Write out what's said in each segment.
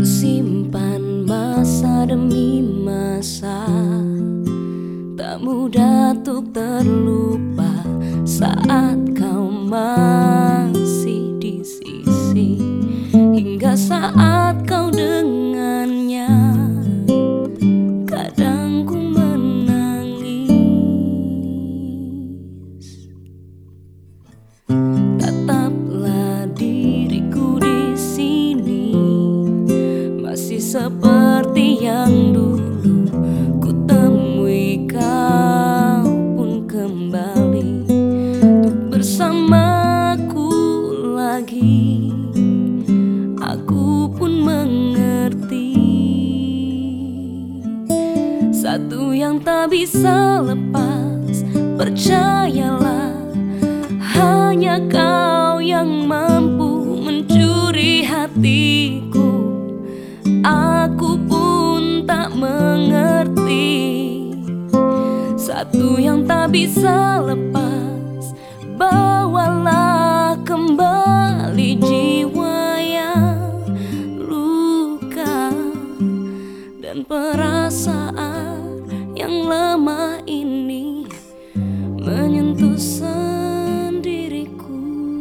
Simpan masa demi masa, tak mudah untuk terlupa saat kau masih di sisi, hingga saat kau dengannya. Kadang ku menangis. Tataplah diriku di sini, masih seperti yang dulu ku temui. Kau pun kembali untuk bersamaku lagi. Aku pun mengerti satu yang tak bisa lepas. Percayalah, hanya kau yang mampu mencuri hatiku. Aku pun tak mengerti satu yang tak bisa lepas. Bawalah kembali jiwa yang luka dan perasaan yang lemah ini menyentuh sendiriku.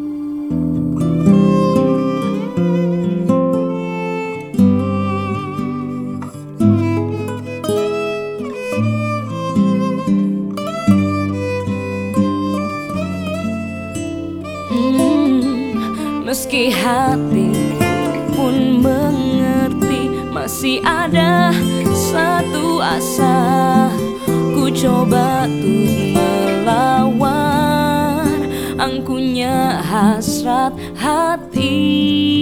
Meski hati pun mengerti, masih ada satu asa. Ku coba untuk melawan angkuhnya hasrat hati.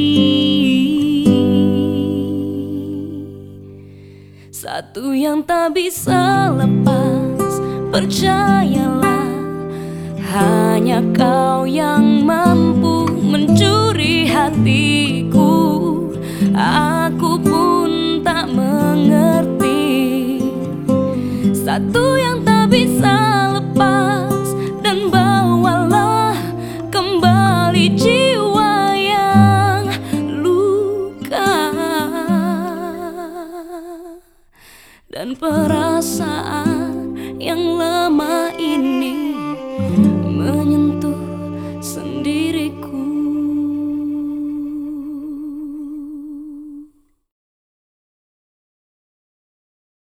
Satu yang tak bisa lepas, percayalah, hanya kau yang mampu mencuri hatiku. Aku pun tak mengerti satu yang tak bisa lepas. Dan bawalah kembali jiwa yang luka dan